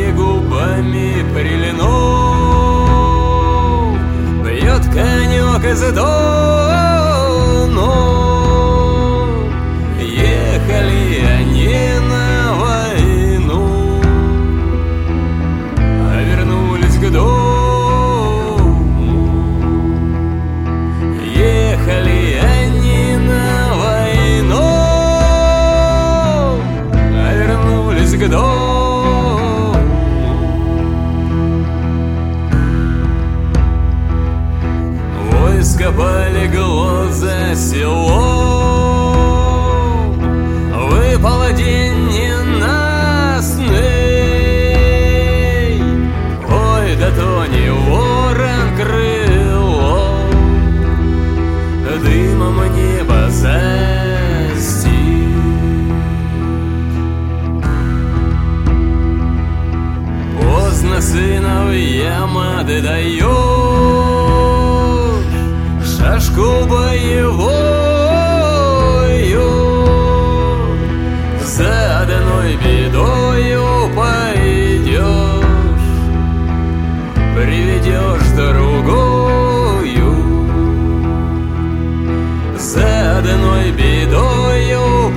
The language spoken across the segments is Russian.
шее губами прилинул, бьет конек из дону. Ехали они на войну, а вернулись к дому. Ехали они на войну, а вернулись к дому. Войско полегло за село, выпал день ненастный. Ой, да то не ворон крыло, дымом небо застиг. Поздно сыновьям отдаешь шашку боевую, за одной бедою пойдешь, приведешь другую. За одной бедою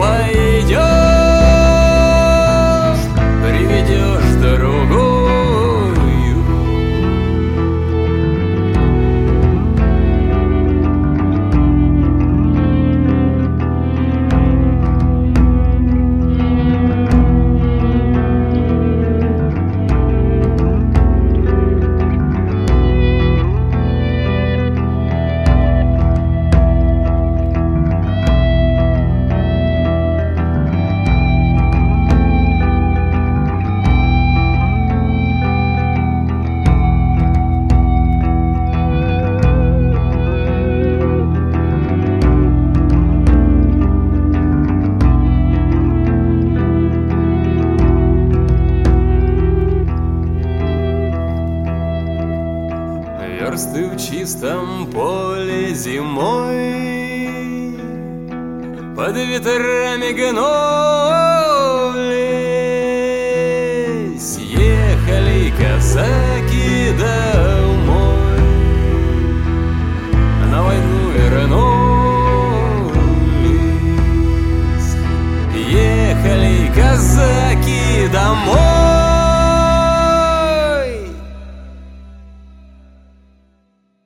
пойдешь, приведешь другую. Версты в чистом поле зимой под ветрами гнулись, ехали казаки домой, на войну вернулись. Ехали казаки домой,